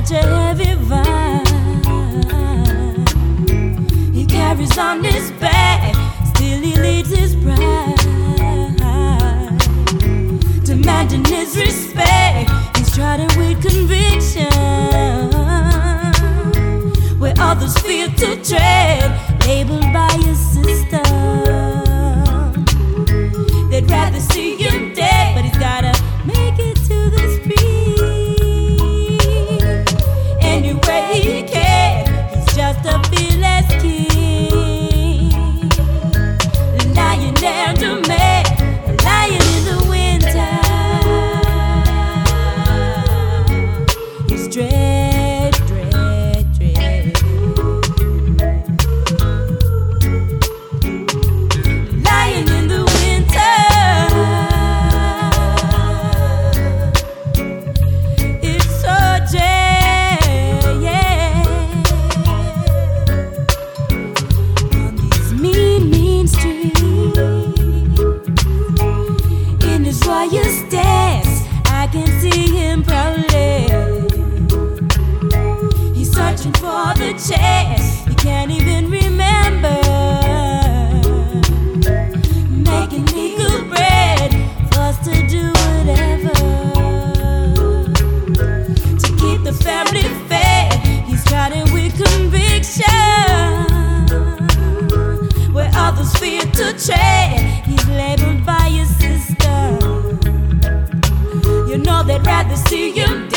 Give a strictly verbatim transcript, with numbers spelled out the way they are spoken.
such a heavy vibe. He carries on his back, still he leads his pride. Demanding his respect, he's striding with conviction. Where others fear to tread, labeled by a system. They'd rather see him dead, but he's gotta make it to the street. Anyway he can, he's just a fearless king. Lying down to me, lying in the winter. He's dread, dread, dread. Lying in the winter. It's so dread, yeah. On these mean, mean streets, in his royal stance, I can see him proudly. He's searching for the chance he can't even remember. Making legal bread for us to do whatever. To keep the family fed, he's striding with conviction. Where others fear to tread, he's labeled by a system. You know they'd rather see him dead.